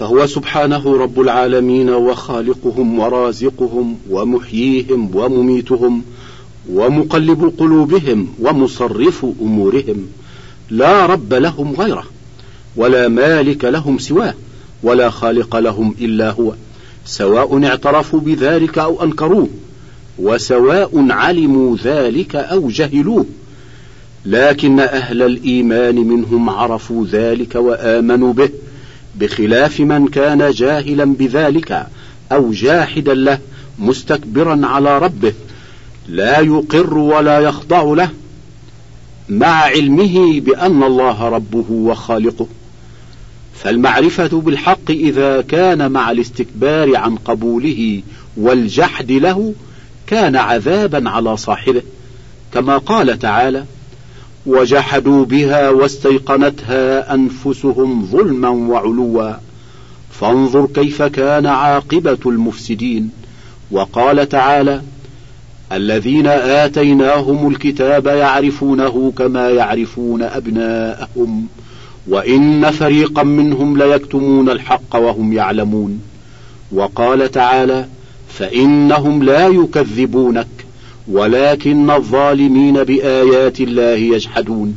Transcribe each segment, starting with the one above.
فهو سبحانه رب العالمين وخالقهم ورازقهم ومحييهم ومميتهم ومقلب قلوبهم ومصرف أمورهم، لا رب لهم غيره، ولا مالك لهم سواه، ولا خالق لهم إلا هو، سواء اعترفوا بذلك أو أنكروه، وسواء علموا ذلك أو جهلوه. لكن أهل الإيمان منهم عرفوا ذلك وآمنوا به، بخلاف من كان جاهلا بذلك أو جاحدا له مستكبرا على ربه، لا يقر ولا يخضع له، مع علمه بأن الله ربه وخالقه. فالمعرفة بالحق إذا كان مع الاستكبار عن قبوله والجحد له كان عذابا على صاحبه، كما قال تعالى: وجحدوا بها واستيقنتها أنفسهم ظلما وعلوا فانظر كيف كان عاقبة المفسدين. وقال تعالى: الذين آتيناهم الكتاب يعرفونه كما يعرفون أبناءهم وإن فريقا منهم ليكتمون الحق وهم يعلمون. وقال تعالى: فإنهم لا يكذبونك ولكن الظالمين بآيات الله يجحدون.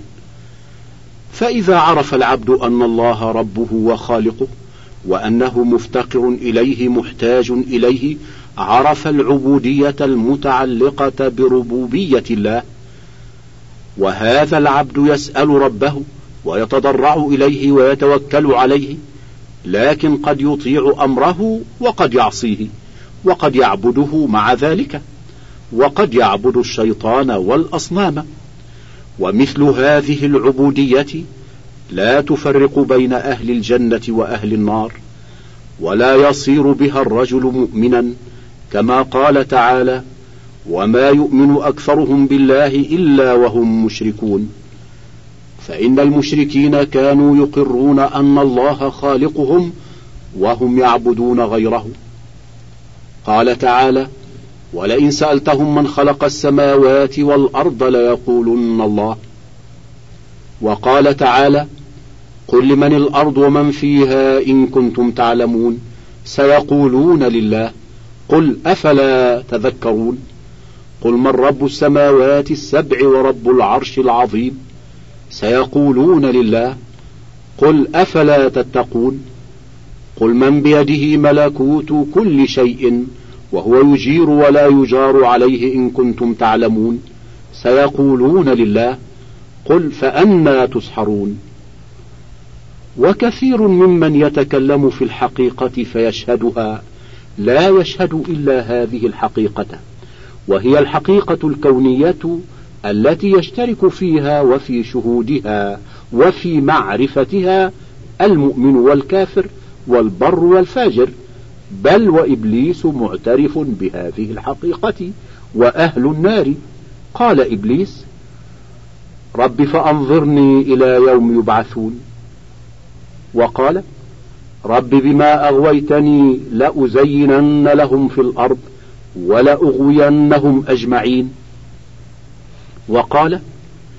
فإذا عرف العبد أن الله ربه وخالقه وأنه مفتقر إليه محتاج إليه، عرف العبودية المتعلقة بربوبية الله. وهذا العبد يسأل ربه ويتضرع إليه ويتوكل عليه، لكن قد يطيع أمره وقد يعصيه، وقد يعبده مع ذلك، وقد يعبد الشيطان والأصنام. ومثل هذه العبودية لا تفرق بين أهل الجنة وأهل النار، ولا يصير بها الرجل مؤمنا، كما قال تعالى: وما يؤمن أكثرهم بالله إلا وهم مشركون. فإن المشركين كانوا يقرون أن الله خالقهم وهم يعبدون غيره. قال تعالى: ولئن سألتهم من خلق السماوات والأرض ليقولن الله. وقال تعالى: قل لمن الأرض ومن فيها إن كنتم تعلمون سيقولون لله قل أفلا تذكرون. قل من رب السماوات السبع ورب العرش العظيم سيقولون لله قل أفلا تتقون. قل من بيده ملكوت كل شيء وهو يجير ولا يجار عليه إن كنتم تعلمون سيقولون لله قل فأنى تسحرون. وكثير ممن يتكلم في الحقيقة فيشهدها لا يشهد إلا هذه الحقيقة، وهي الحقيقة الكونية التي يشترك فيها وفي شهودها وفي معرفتها المؤمن والكافر والبر والفاجر، بل وإبليس معترف بهذه الحقيقة وأهل النار. قال إبليس: رب فأنظرني إلى يوم يبعثون. وقال: رب بما أغويتني لأزينن لهم في الأرض ولأغوينهم أجمعين. وقال: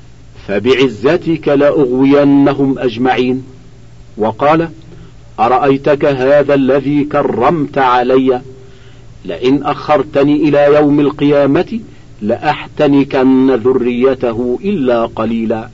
فبعزتك لأغوينهم أجمعين. وقال: أرأيتك هذا الذي كرمت علي لئن أخرتني إلى يوم القيامة لأحتنكن ذريته إلا قليلا.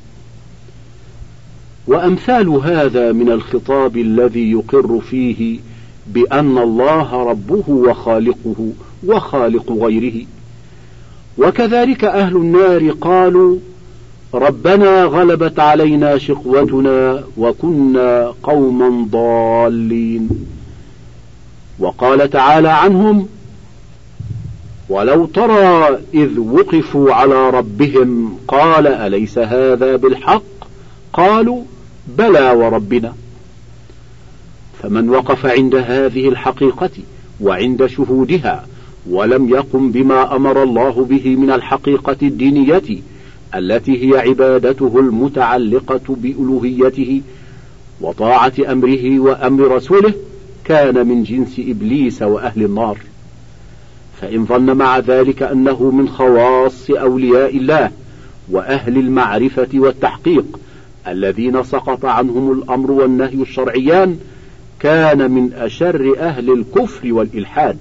وأمثال هذا من الخطاب الذي يقر فيه بأن الله ربه وخالقه وخالق غيره. وكذلك أهل النار قالوا: ربنا غلبت علينا شقوتنا وكنا قوما ضالين. وقال تعالى عنهم: ولو ترى إذ وقفوا على ربهم قال أليس هذا بالحق قالوا بلى وربنا. فمن وقف عند هذه الحقيقة وعند شهودها ولم يقم بما أمر الله به من الحقيقة الدينية التي هي عبادته المتعلقة بألوهيته وطاعة أمره وأمر رسوله، كان من جنس إبليس وأهل النار. فإن ظن مع ذلك أنه من خواص أولياء الله وأهل المعرفة والتحقيق الذين سقط عنهم الأمر والنهي الشرعيان، كان من أشر أهل الكفر والإلحاد.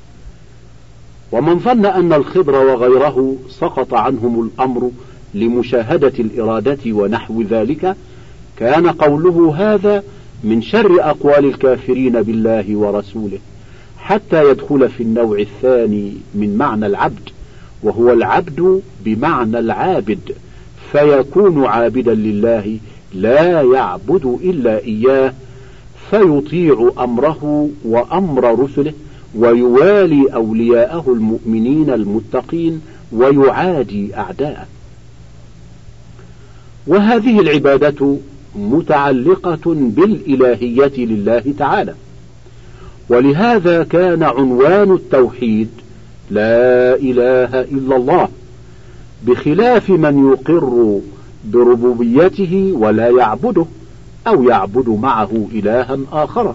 ومن ظن أن الخضر وغيره سقط عنهم الأمر لمشاهدة الإرادة ونحو ذلك، كان قوله هذا من شر أقوال الكافرين بالله ورسوله، حتى يدخل في النوع الثاني من معنى العبد، وهو العبد بمعنى العابد، فيكون عابدا لله لا يعبد إلا إياه، فيطيع أمره وأمر رسله، ويوالي أولياءه المؤمنين المتقين، ويعادي أعداءه. وهذه العبادة متعلقة بالإلهية لله تعالى، ولهذا كان عنوان التوحيد لا إله إلا الله، بخلاف من يقر بربوبيته ولا يعبده أو يعبد معه إلها آخر.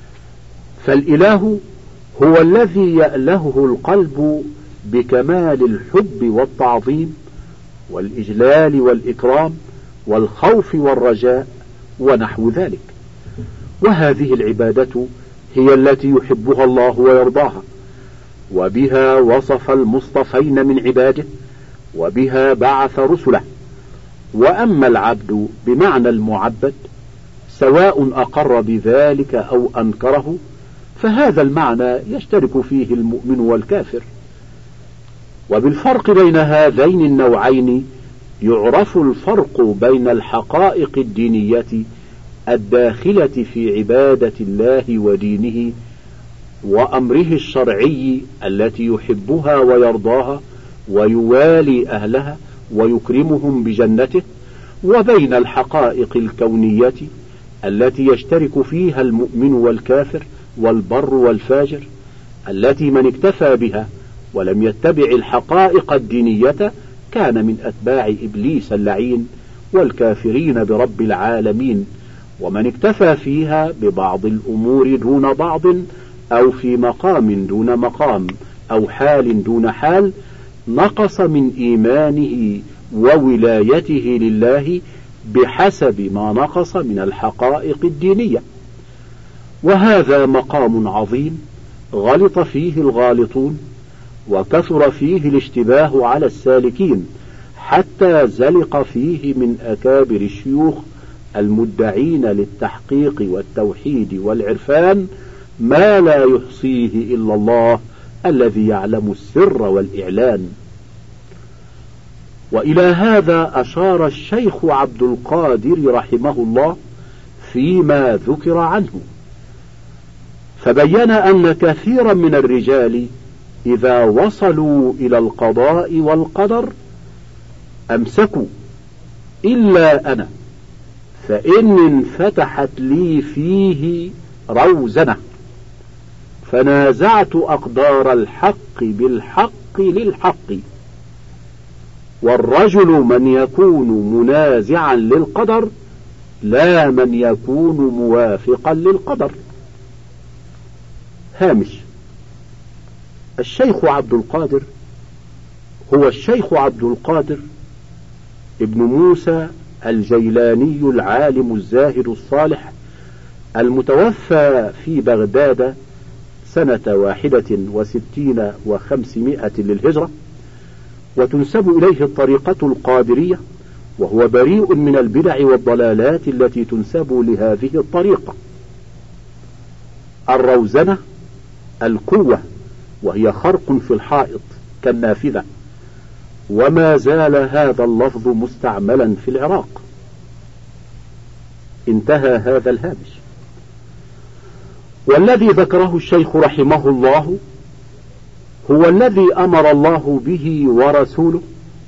فالإله هو الذي يألهه القلب بكمال الحب والتعظيم والإجلال والإكرام والخوف والرجاء ونحو ذلك. وهذه العبادة هي التي يحبها الله ويرضاها، وبها وصف المصطفين من عباده، وبها بعث رسله. وأما العبد بمعنى المعبد، سواء أقر بذلك أو أنكره، فهذا المعنى يشترك فيه المؤمن والكافر. وبالفرق بين هذين النوعين يعرف الفرق بين الحقائق الدينية الداخلة في عبادة الله ودينه وأمره الشرعي التي يحبها ويرضاها ويوالي أهلها ويكرمهم بجنته، وبين الحقائق الكونية التي يشترك فيها المؤمن والكافر والبر والفاجر، التي من اكتفى بها ولم يتبع الحقائق الدينية كان من أتباع إبليس اللعين والكافرين برب العالمين، ومن اكتفى فيها ببعض الأمور دون بعض، أو في مقام دون مقام، أو حال دون حال، نقص من إيمانه وولايته لله بحسب ما نقص من الحقائق الدينية. وهذا مقام عظيم غلط فيه الغالطون، وكثر فيه الاشتباه على السالكين، حتى زلق فيه من أكابر الشيوخ المدعين للتحقيق والتوحيد والعرفان ما لا يحصيه إلا الله الذي يعلم السر والإعلان. وإلى هذا أشار الشيخ عبد القادر رحمه الله فيما ذكر عنه، فبين أن كثيرا من الرجال إذا وصلوا إلى القضاء والقدر أمسكوا، إلا أنا فإن انفتحت لي فيه روزنة فنازعت أقدار الحق بالحق للحق. والرجل من يكون منازعا للقدر لا من يكون موافقا للقدر. هامش: الشيخ عبد القادر هو الشيخ عبد القادر ابن موسى الجيلاني العالم الزاهد الصالح، المتوفى في بغداد سنة 61 و500 للهجرة، وتنسب إليه الطريقة القادرية، وهو بريء من البدع والضلالات التي تنسب لهذه الطريقة. الروزنة القوة، وهي خرق في الحائط كالنافذة، وما زال هذا اللفظ مستعملا في العراق. انتهى هذا الهامش. والذي ذكره الشيخ رحمه الله هو الذي أمر الله به ورسوله،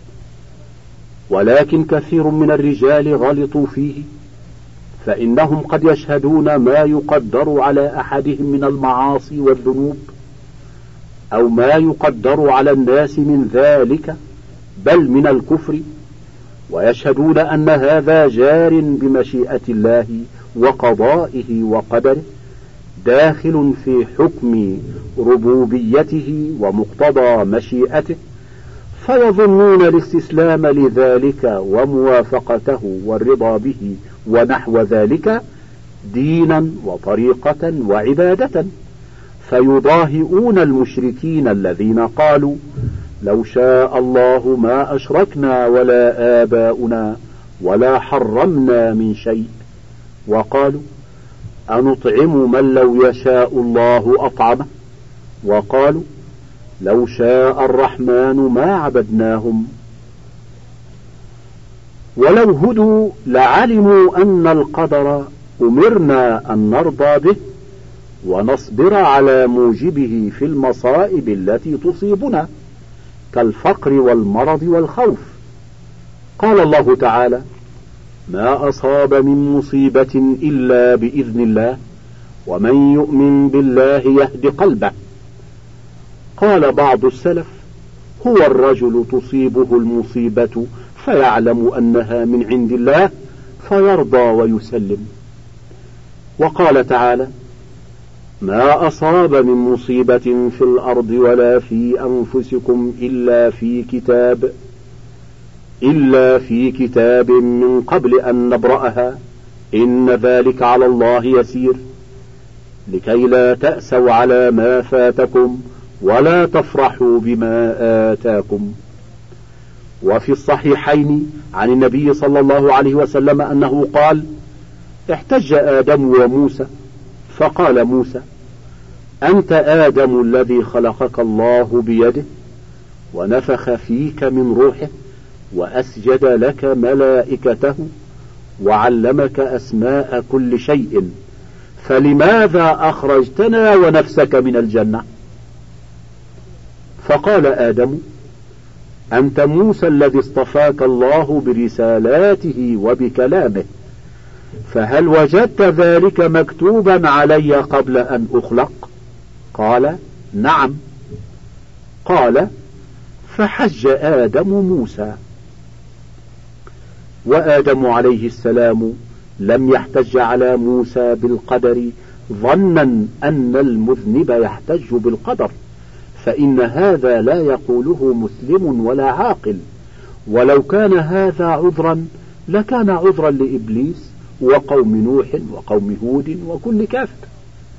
ولكن كثير من الرجال غلطوا فيه، فإنهم قد يشهدون ما يقدر على أحدهم من المعاصي والذنوب، أو ما يقدر على الناس من ذلك بل من الكفر، ويشهدون أن هذا جار بمشيئة الله وقضائه وقدره، داخل في حكم ربوبيته ومقتضى مشيئته، فيظنون الاستسلام لذلك وموافقته والرضا به ونحو ذلك دينا وطريقة وعبادة، فيضاهئون المشركين الذين قالوا لو شاء الله ما أشركنا ولا آباؤنا ولا حرمنا من شيء، وقالوا أنطعم من لو يشاء الله أطعمه، وقالوا لو شاء الرحمن ما عبدناهم. ولو هدوا لعلموا أن القدر أمرنا أن نرضى به ونصبر على موجبه في المصائب التي تصيبنا كالفقر والمرض والخوف. قال الله تعالى ما أصاب من مصيبة إلا بإذن الله ومن يؤمن بالله يهد قلبه. قال بعض السلف هو الرجل تصيبه المصيبة فيعلم أنها من عند الله فيرضى ويسلم. وقال تعالى ما أصاب من مصيبة في الأرض ولا في أنفسكم إلا في كتاب من قبل أن نبرأها إن ذلك على الله يسير لكي لا تأسوا على ما فاتكم ولا تفرحوا بما آتاكم. وفي الصحيحين عن النبي صلى الله عليه وسلم أنه قال احتج آدم وموسى فقال موسى أنت آدم الذي خلقك الله بيده ونفخ فيك من روحه وأسجد لك ملائكته وعلمك أسماء كل شيء فلماذا أخرجتنا ونفسك من الجنة؟ فقال آدم أنت موسى الذي اصطفاك الله برسالاته وبكلامه، فهل وجدت ذلك مكتوبا علي قبل أن أخلق؟ قال نعم. قال فحج آدم موسى. وآدم عليه السلام لم يحتج على موسى بالقدر ظنا أن المذنب يحتج بالقدر، فإن هذا لا يقوله مسلم ولا عاقل، ولو كان هذا عذرا لكان عذرا لإبليس وقوم نوح وقوم هود وكل كافر.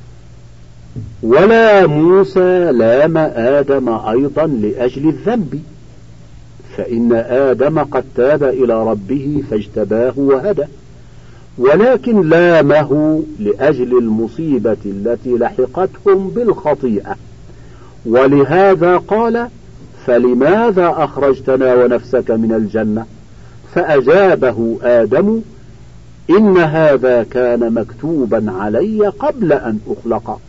ولا موسى لام آدم أيضا لأجل الذنب، فإن آدم قد تاب إلى ربه فاجتباه وهدى، ولكن لامه لأجل المصيبة التي لحقتهم بالخطيئة، ولهذا قال فلماذا أخرجتنا ونفسك من الجنة؟ فأجابه آدم إن هذا كان مكتوبا علي قبل أن أخلق.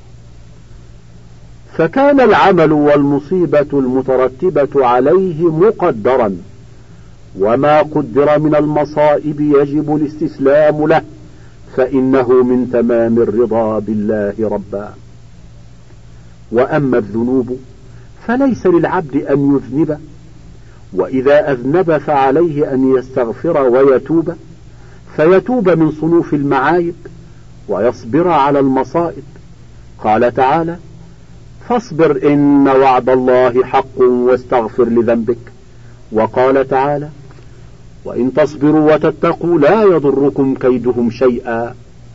فكان العمل والمصيبة المترتبة عليه مقدرا، وما قدر من المصائب يجب الاستسلام له، فإنه من تمام الرضا بالله ربا. وأما الذنوب فليس للعبد أن يذنب، وإذا أذنب فعليه أن يستغفر ويتوب، فيتوب من صنوف المعايب ويصبر على المصائب. قال تعالى فاصبر إن وعد الله حق واستغفر لذنبك. وقال تعالى وإن تصبروا وتتقوا لا يضركم كيدهم شيئا.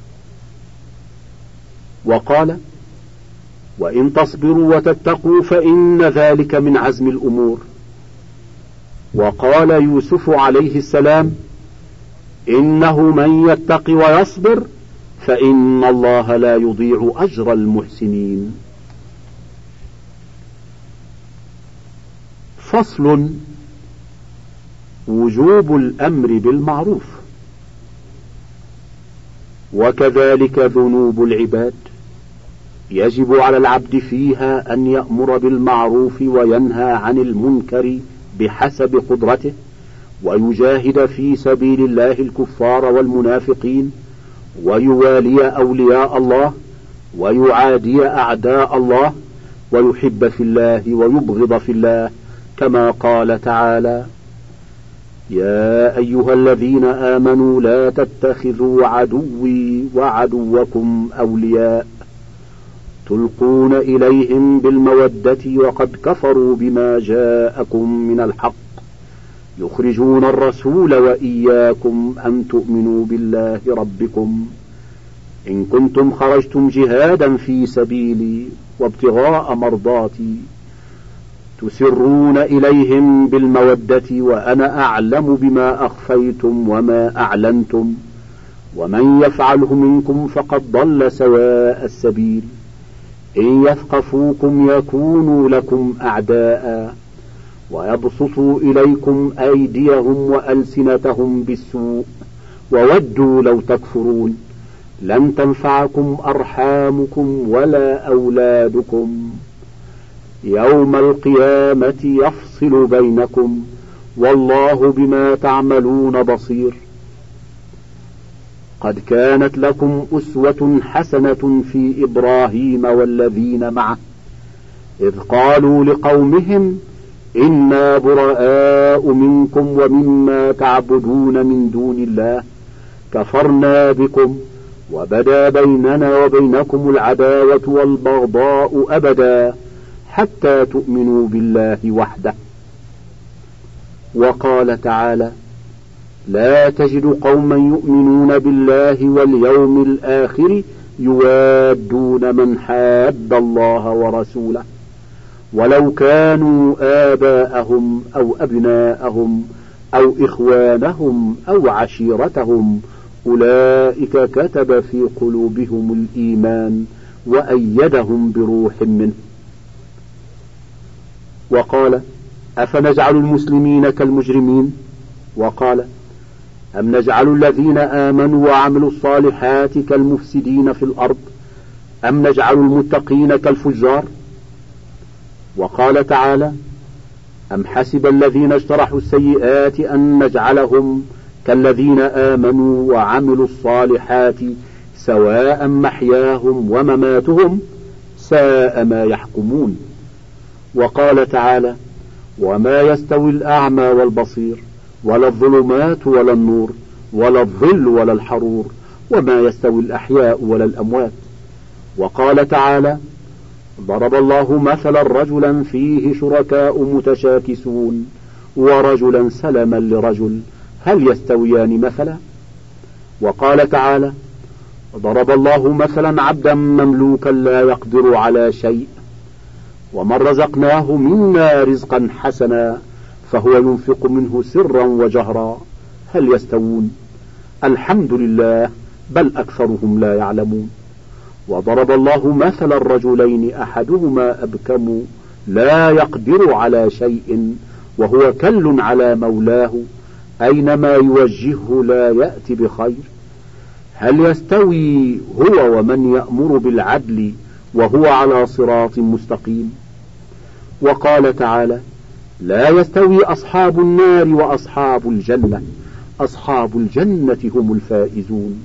وقال وإن تصبروا وتتقوا فإن ذلك من عزم الأمور. وقال يوسف عليه السلام إنه من يتق ويصبر فإن الله لا يضيع أجر المحسنين. فصل: وجوب الأمر بالمعروف. وكذلك ذنوب العباد يجب على العبد فيها أن يأمر بالمعروف وينهى عن المنكر بحسب قدرته، ويجاهد في سبيل الله الكفار والمنافقين، ويوالي أولياء الله، ويعادي أعداء الله، ويحب في الله ويبغض في الله، كما قال تعالى يا أيها الذين آمنوا لا تتخذوا عدوي وعدوكم أولياء تلقون إليهم بالمودة وقد كفروا بما جاءكم من الحق يخرجون الرسول وإياكم أن تؤمنوا بالله ربكم إن كنتم خرجتم جهادا في سبيلي وابتغاء مرضاتي تسرون إليهم بالمودة وأنا أعلم بما أخفيتم وما أعلنتم ومن يفعله منكم فقد ضل سواء السبيل إن يثقفوكم يكونوا لكم أعداء ويبسطوا إليكم أيديهم وألسنتهم بالسوء وودوا لو تكفرون لن تنفعكم أرحامكم ولا أولادكم يوم القيامة يفصل بينكم والله بما تعملون بصير. قد كانت لكم أسوة حسنة في إبراهيم والذين معه إذ قالوا لقومهم إنا براء منكم ومما تعبدون من دون الله كفرنا بكم وبدا بيننا وبينكم العداوة والبغضاء أبدا حتى تؤمنوا بالله وحده. وقال تعالى لا تجد قوما يؤمنون بالله واليوم الآخر يوادون من حاد الله ورسوله ولو كانوا آباءهم أو أبناءهم أو إخوانهم أو عشيرتهم أولئك كتب في قلوبهم الإيمان وأيدهم بروح منه. وقال أفنجعل المسلمين كالمجرمين وقال أم نجعل الذين آمنوا وعملوا الصالحات كالمفسدين في الأرض أم نجعل المتقين كالفجار. وقال تعالى أم حسب الذين اجترحوا السيئات أن نجعلهم كالذين آمنوا وعملوا الصالحات سواء محياهم ومماتهم ساء ما يحكمون. وقال تعالى وما يستوي الأعمى والبصير ولا الظلمات ولا النور ولا الظل ولا الحرور وما يستوي الأحياء ولا الأموات. وقال تعالى ضرب الله مثلا رجلا فيه شركاء متشاكسون ورجلا سلما لرجل هل يستويان مثلا. وقال تعالى ضرب الله مثلا عبدا مملوكا لا يقدر على شيء ومن رزقناه منا رزقا حسنا فهو ينفق منه سرا وجهرا هل يستوون الحمد لله بل أكثرهم لا يعلمون. وضرب الله مثل الرجلين أحدهما أبكم لا يقدر على شيء وهو كل على مولاه أينما يوجهه لا يأتي بخير هل يستوي هو ومن يأمر بالعدل وهو على صراط مستقيم. وقال تعالى لا يستوي أصحاب النار وأصحاب الجنة أصحاب الجنة هم الفائزون.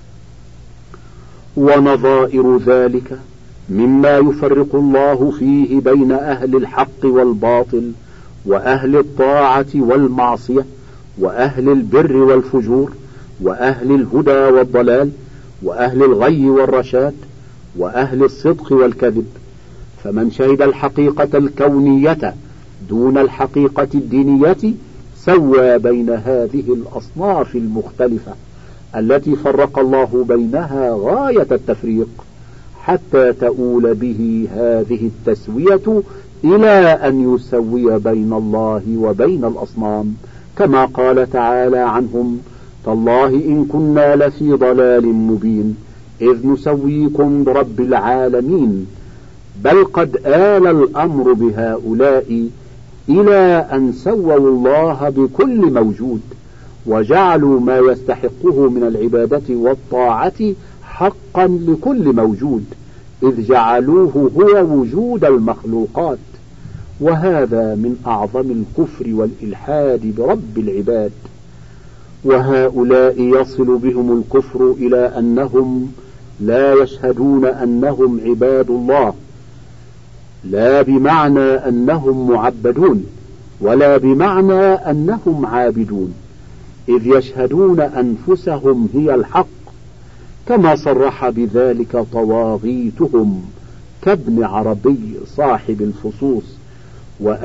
ونظائر ذلك مما يفرق الله فيه بين أهل الحق والباطل وأهل الطاعة والمعصية وأهل البر والفجور وأهل الهدى والضلال وأهل الغي والرشاد وأهل الصدق والكذب. فمن شهد الحقيقة الكونية دون الحقيقة الدينية سوى بين هذه الأصناف المختلفة التي فرق الله بينها غاية التفريق حتى تؤول به هذه التسوية إلى أن يسوي بين الله وبين الأصنام كما قال تعالى عنهم تالله إن كنا لفي ضلال مبين إذ نسويكم برب العالمين بل قد آل الأمر بهؤلاء إلى أن سووا الله بكل موجود وجعلوا ما يستحقه من العبادة والطاعة حقا لكل موجود إذ جعلوه هو وجود المخلوقات وهذا من أعظم الكفر والإلحاد برب العباد. وهؤلاء يصل بهم الكفر إلى أنهم لا يشهدون أنهم عباد الله لا بمعنى أنهم معبدون ولا بمعنى أنهم عابدون إذ يشهدون أنفسهم هي الحق كما صرح بذلك طواغيتهم كابن عربي صاحب الفصوص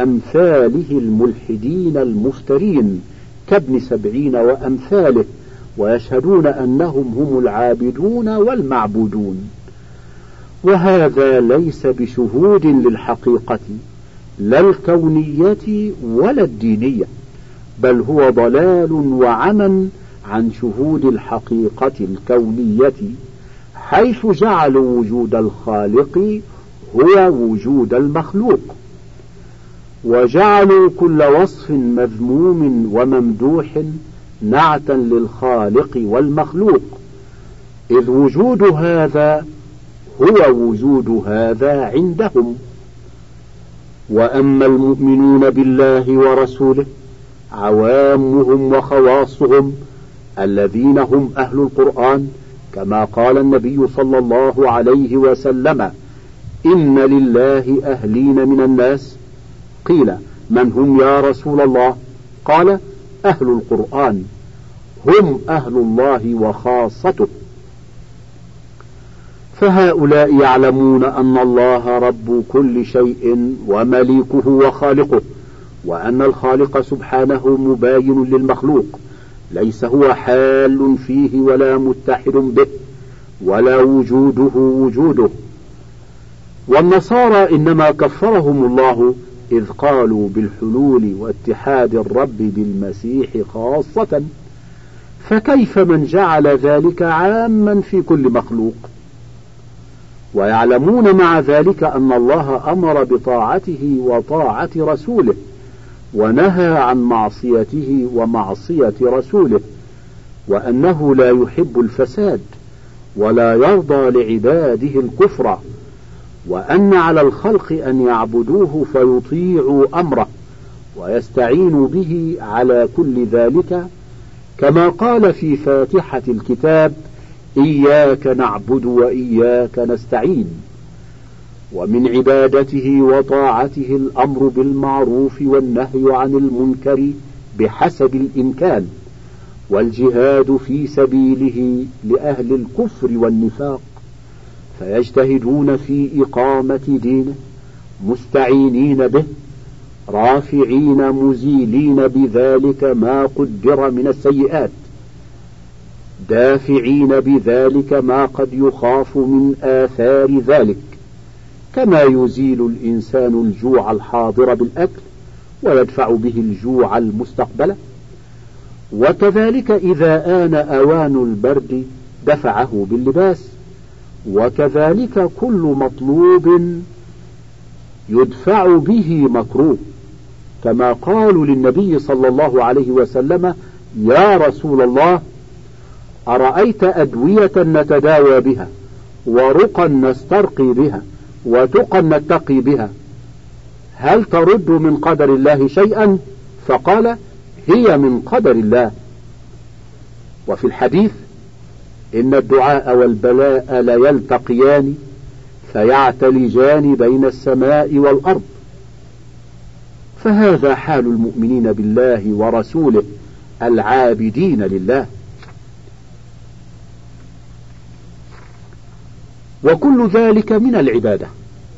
وأمثاله الملحدين المفترين كابن سبعين وأمثاله ويشهدون أنهم هم العابدون والمعبودون، وهذا ليس بشهود للحقيقة لا الكونية ولا الدينية، بل هو ضلال وعمى عن شهود الحقيقة الكونية، حيث جعلوا وجود الخالق هو وجود المخلوق، وجعلوا كل وصف مذموم وممدوح نعتا للخالق والمخلوق، إذ وجود هذا هو وجود هذا عندهم. وأما المؤمنون بالله ورسوله عوامهم وخواصهم الذين هم أهل القرآن، كما قال النبي صلى الله عليه وسلم: إن لله أهلين من الناس. قيل: من هم يا رسول الله؟ قال: أهل القرآن، هم أهل الله وخاصته. فهؤلاء يعلمون أن الله رب كل شيء ومليكه وخالقه، وأن الخالق سبحانه مباين للمخلوق، ليس هو حال فيه ولا متحد به ولا وجوده وجوده. والنصارى إنما كفرهم الله إذ قالوا بالحلول واتحاد الرب بالمسيح خاصة، فكيف من جعل ذلك عاما في كل مخلوق؟ ويعلمون مع ذلك أن الله أمر بطاعته وطاعة رسوله، ونهى عن معصيته ومعصية رسوله، وأنه لا يحب الفساد ولا يرضى لعباده الكفر، وأن على الخلق أن يعبدوه فيطيعوا أمره ويستعينوا به على كل ذلك، كما قال في فاتحة الكتاب: إياك نعبد وإياك نستعين. ومن عبادته وطاعته الأمر بالمعروف والنهي عن المنكر بحسب الإمكان، والجهاد في سبيله لأهل الكفر والنفاق، فيجتهدون في إقامة دينه مستعينين به، رافعين مزيلين بذلك ما قدر من السيئات، دافعين بذلك ما قد يخاف من آثار ذلك، كما يزيل الإنسان الجوع الحاضر بالأكل ويدفع به الجوع المستقبل، وكذلك إذا آن أوان البرد دفعه باللباس، وكذلك كل مطلوب يدفع به مكروه، كما قالوا للنبي صلى الله عليه وسلم: يا رسول الله، أرأيت أدوية نتداوى بها، ورقا نسترقي بها، وتقا نتقي بها، هل ترد من قدر الله شيئا؟ فقال: هي من قدر الله. وفي الحديث: إن الدعاء والبلاء ليلتقيان فيعتلجان بين السماء والأرض. فهذا حال المؤمنين بالله ورسوله العابدين لله. وكل ذلك من العبادة.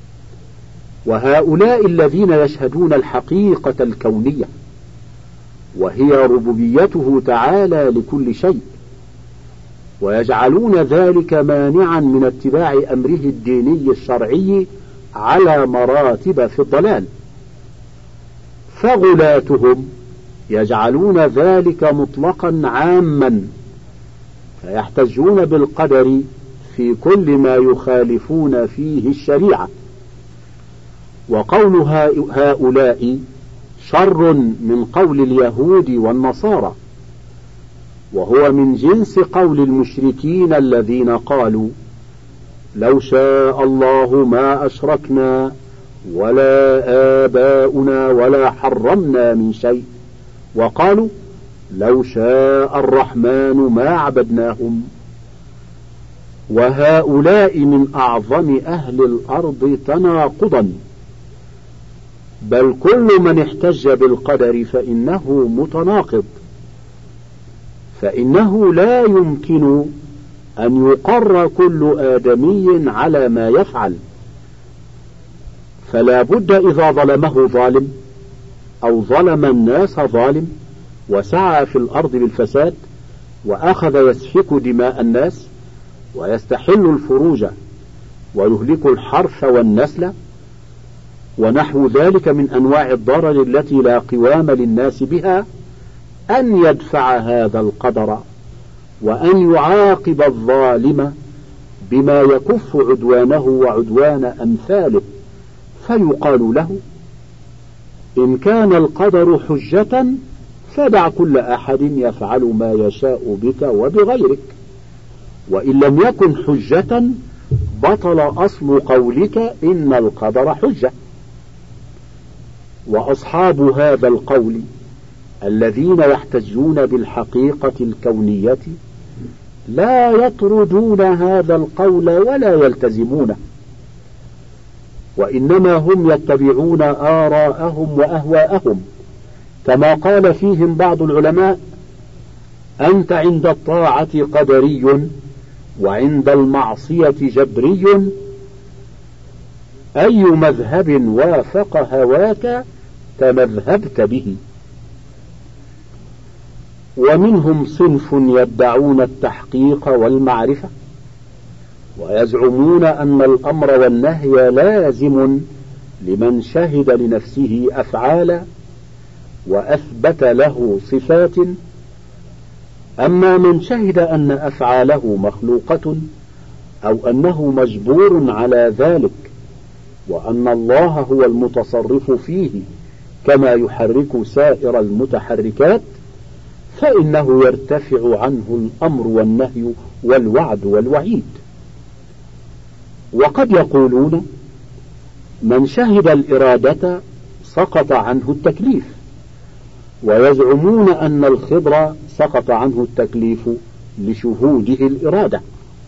وهؤلاء الذين يشهدون الحقيقة الكونية، وهي ربوبيته تعالى لكل شيء، ويجعلون ذلك مانعا من اتباع أمره الديني الشرعي على مراتب في الضلال، فغلاتهم يجعلون ذلك مطلقا عاما، فيحتجون بالقدر في كل ما يخالفون فيه الشريعة. وقول هؤلاء شر من قول اليهود والنصارى، وهو من جنس قول المشركين الذين قالوا: لو شاء الله ما أشركنا ولا آباؤنا ولا حرمنا من شيء، وقالوا: لو شاء الرحمن ما عبدناهم. وهؤلاء من أعظم أهل الأرض تناقضا، بل كل من احتج بالقدر فإنه متناقض، فإنه لا يمكن أن يقر كل آدمي على ما يفعل، فلا بد إذا ظلمه ظالم أو ظلم الناس ظالم وسعى في الأرض بالفساد وأخذ يسفك دماء الناس ويستحل الفروج ويهلك الحرث والنسل ونحو ذلك من أنواع الضرر التي لا قوام للناس بها، أن يدفع هذا القدر وأن يعاقب الظالم بما يكف عدوانه وعدوان أمثاله، فيقال له: إن كان القدر حجة فدع كل أحد يفعل ما يشاء بك وبغيرك، وإن لم يكن حجة بطل أصل قولك إن القدر حجة. وأصحاب هذا القول الذين يحتجون بالحقيقة الكونية لا يطردون هذا القول ولا يلتزمونه، وإنما هم يتبعون آراءهم وأهواءهم، كما قال فيهم بعض العلماء: أنت عند الطاعة قدري وعند المعصية جبري، أي مذهب وافق هواك تمذهبت به. ومنهم صنف يدعون التحقيق والمعرفة ويزعمون أن الأمر والنهي لازم لمن شهد لنفسه أفعالا وأثبت له صفات، أما من شهد أن أفعاله مخلوقة أو أنه مجبور على ذلك وأن الله هو المتصرف فيه كما يحرك سائر المتحركات، فإنه يرتفع عنه الأمر والنهي والوعد والوعيد. وقد يقولون: من شهد الإرادة سقط عنه التكليف، ويزعمون أن الخضر سقط عنه التكليف لشهوده الإرادة.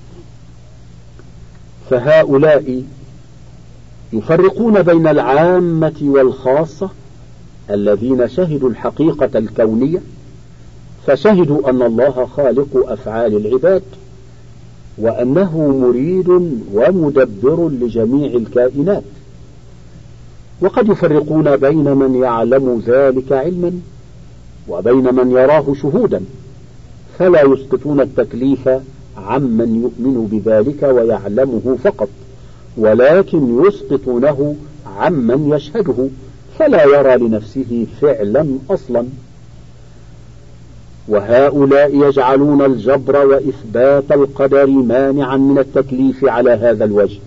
فهؤلاء يفرقون بين العامة والخاصة الذين شهدوا الحقيقة الكونية، فشهدوا أن الله خالق أفعال العباد وأنه مريد ومدبر لجميع الكائنات، وقد يفرقون بين من يعلم ذلك علما وبين من يراه شهودا، فلا يسقطون التكليف عمن يؤمن بذلك ويعلمه فقط، ولكن يسقطونه عمن يشهده فلا يرى لنفسه فعلا أصلا. وهؤلاء يجعلون الجبر وإثبات القدر مانعا من التكليف على هذا الوجه،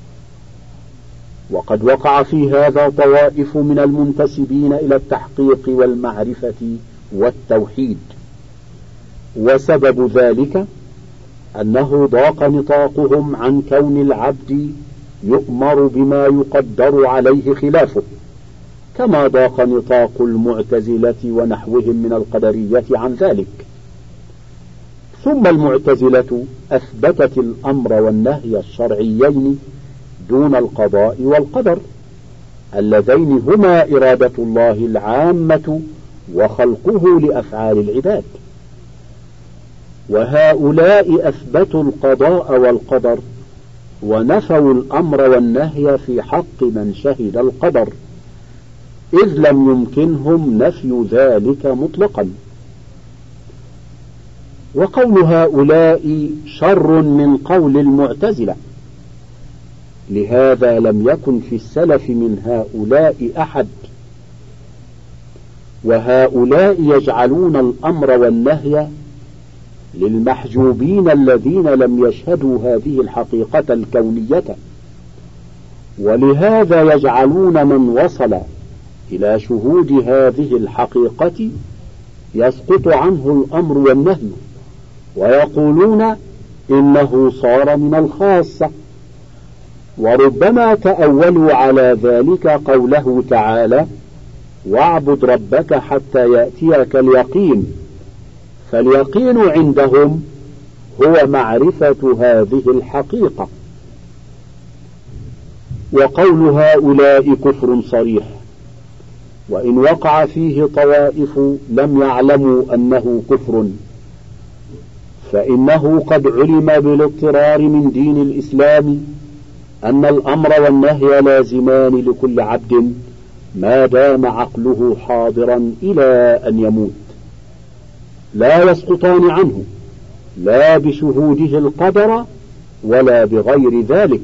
وقد وقع في هذا طوائف من المنتسبين إلى التحقيق والمعرفة والتوحيد، وسبب ذلك أنه ضاق نطاقهم عن كون العبد يؤمر بما يقدر عليه خلافه، كما ضاق نطاق المعتزلة ونحوهم من القدرية عن ذلك. ثم المعتزلة أثبتت الأمر والنهي الشرعيين دون القضاء والقدر، اللذين هما إرادة الله العامة وخلقه لأفعال العباد. وهؤلاء أثبتوا القضاء والقدر ونفوا الأمر والنهي في حق من شهد القدر، إذ لم يمكنهم نفي ذلك مطلقا. وقول هؤلاء شر من قول المعتزلة، لهذا لم يكن في السلف من هؤلاء أحد. وهؤلاء يجعلون الأمر والنهي للمحجوبين الذين لم يشهدوا هذه الحقيقة الكونية، ولهذا يجعلون من وصل إلى شهود هذه الحقيقة يسقط عنه الأمر والنهي، ويقولون إنه صار من الخاصة. وربما تأولوا على ذلك قوله تعالى: واعبد ربك حتى يأتيك اليقين، فاليقين عندهم هو معرفة هذه الحقيقة. وقول هؤلاء كفر صريح، وإن وقع فيه طوائف لم يعلموا أنه كفر، فإنه قد علم بالاضطرار من دين الإسلام أن الأمر والنهي لازمان لكل عبد ما دام عقله حاضرا إلى أن يموت، لا يسقطان عنه، لا بشهوده القدر ولا بغير ذلك.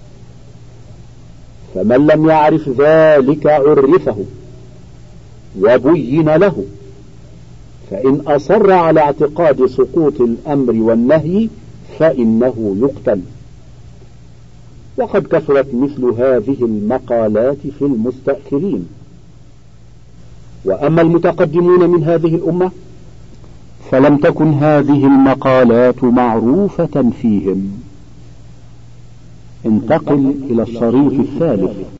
فمن لم يعرف ذلك عرفه وبين له، فإن أصر على اعتقاد سقوط الأمر والنهي فإنه يقتل. وقد كثرت مثل هذه المقالات في المستأخرين. وأما المتقدمون من هذه الأمة فلم تكن هذه المقالات معروفة فيهم. انتقل إلى الشريط الثالث.